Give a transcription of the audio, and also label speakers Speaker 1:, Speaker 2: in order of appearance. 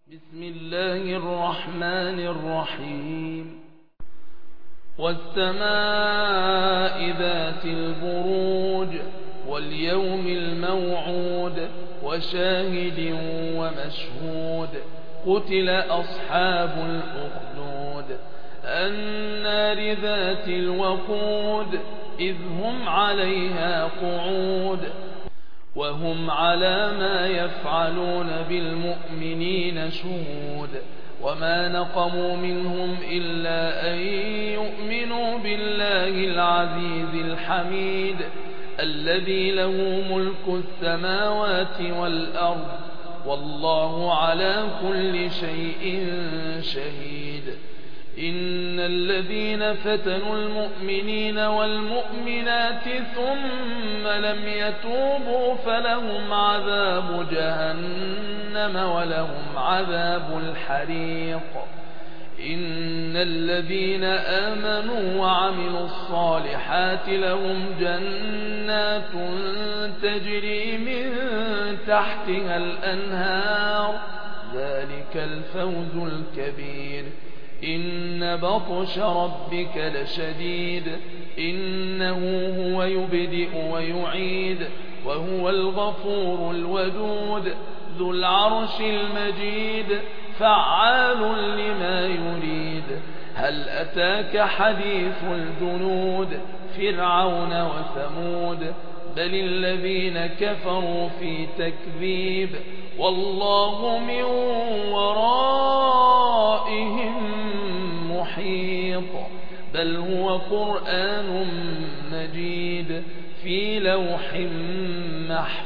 Speaker 1: بسم الله الرحمن الرحيم والسماء ذات البروج واليوم الموعود وشاهد ومشهود قتل أصحاب الأخدود النار ذات الوقود إذ هم عليها قعود وهم على ما يفعلون بالمؤمنين شهود وما نقموا منهم إلا أن يؤمنوا بالله العزيز الحميد الذي له ملك السماوات والأرض والله على كل شيء شهيد إن الذين فتنوا المؤمنين والمؤمنات ثم لم يتوبوا فلهم عذاب جهنم ولهم عذاب الحريق إن الذين آمنوا وعملوا الصالحات لهم جنات تجري من تحتها الأنهار ذلك الفوز الكبير إن بطش ربك لشديد إنه هو يبدئ ويعيد وهو الغفور الودود ذو العرش المجيد فعال لما يريد هل أتاك حديث الجنود فرعون وثمود بل الذين كفروا في تكذيب والله من ورائهم محيط بل هو قرآن مجيد في لوح محفوظ